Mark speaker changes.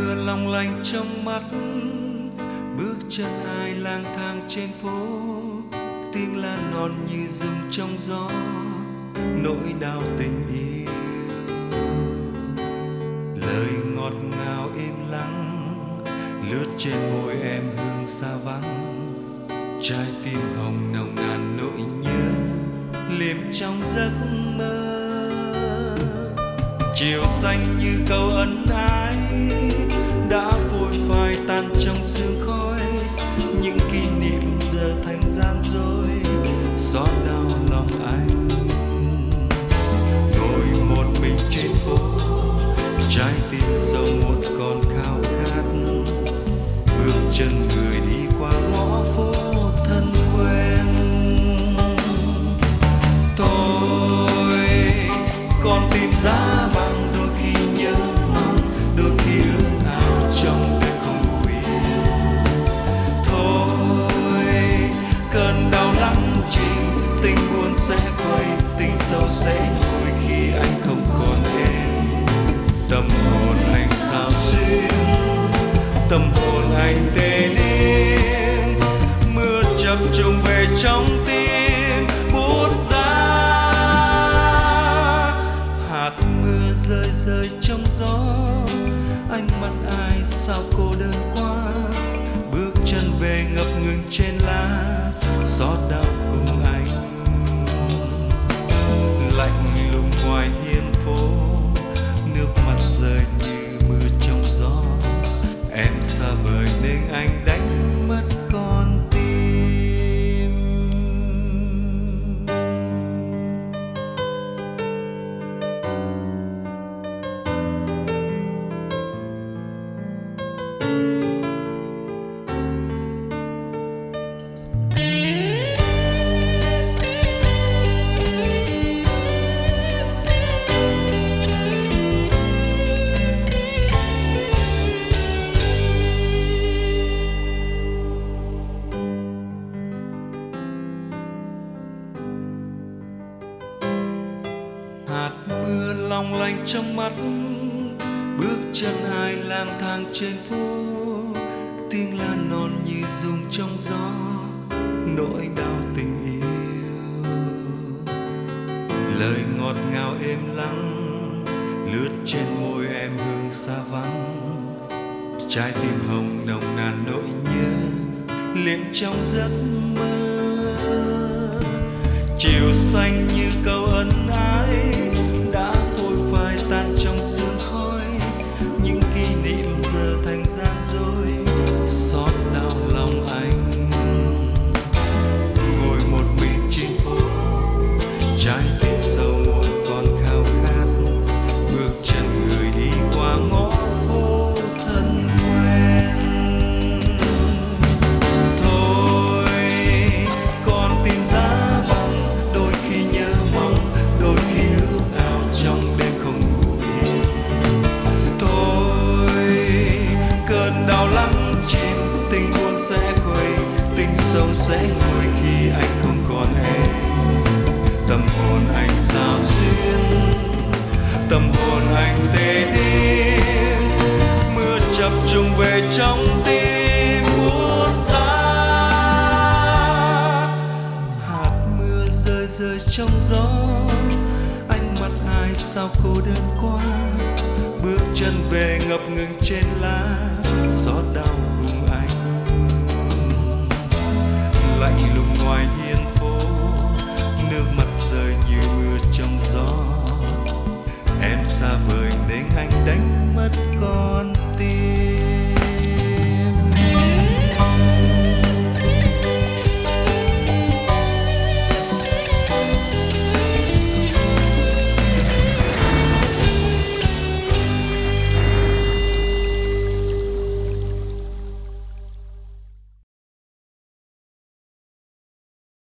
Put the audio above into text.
Speaker 1: mưa long lanh trong mắt, bước chân ai lang thang trên phố, tiếng la non như rung trong gió, nỗi đau tình yêu. Lời ngọt ngào im lặng lướt trên môi em hương xa vắng, trái tim hồng nồng nàn nỗi nhớ liềm trong giấc mơ. Chiều xanh như câu ân ái đã phôi phai tan trong sương khói, những kỷ niệm giờ thành gian dối xót đau lòng anh. Ngồi một mình trên phố, trái tim sâu muộn còn khao khát, bước chân người đi qua ngõ phố thân quen. Tôi còn tìm giá bằng đôi khi nhớ mong, đôi khi ước ao trong đêm không ngủ yên. Thôi cơn đau lắm chìm, tình buồn sẽ quay, tình sâu sẽ ngồi khi anh không còn em. Tâm hồn anh sao xuyên, tâm hồn anh tê liêng, mưa chập trùng về trong tim bút ra. Hạt mưa rơi rơi trong gió, ánh mắt ai sao cô đơn quá, bước chân về ngập ngừng trên lá, xót đau cùng anh. Lạnh lùng ngoài hiên phố, nước mắt rơi như mưa trong gió, em xa vời nên anh đánh mất con tim. Hạt mưa long lanh trong mắt, bước chân ai lang thang trên phố, tiếng la non như rung trong gió, nỗi đau tình yêu. Lời ngọt ngào êm lắng lướt trên môi em hương xa vắng, trái tim hồng nồng nàn nỗi nhớ liệm trong giấc mơ. Chiều xanh như câu ân ái đã phôi phai tan trong sương khói, những kỷ niệm giờ thành gian dối xót đau lòng anh. Ngồi một mình trên phố, trái tim sâu muộn còn khao khát, bước chân người đi qua ngõ phố thân quen. Thôi còn tìm giá bằng đôi khi nhớ mong, đôi khi ước ao trong đêm không ngủ yên. Thôi cơn đau lắm chìm, tình buồn sẽ quay, tình sâu sẽ ngồi khi anh không còn em. Tâm hồn anh sao xuyên, tâm hồn anh tê liêng, mưa chập trùng về trong tim buốt giá. Hạt mưa rơi rơi trong gió, ánh mắt ai sao cô đơn quá, bước chân về ngập ngừng trên lá, xót đau cùng anh. Lạnh lùng ngoài hiên phố, nước mắt rơi như mưa trong gió, em xa vời nên anh đánh mất con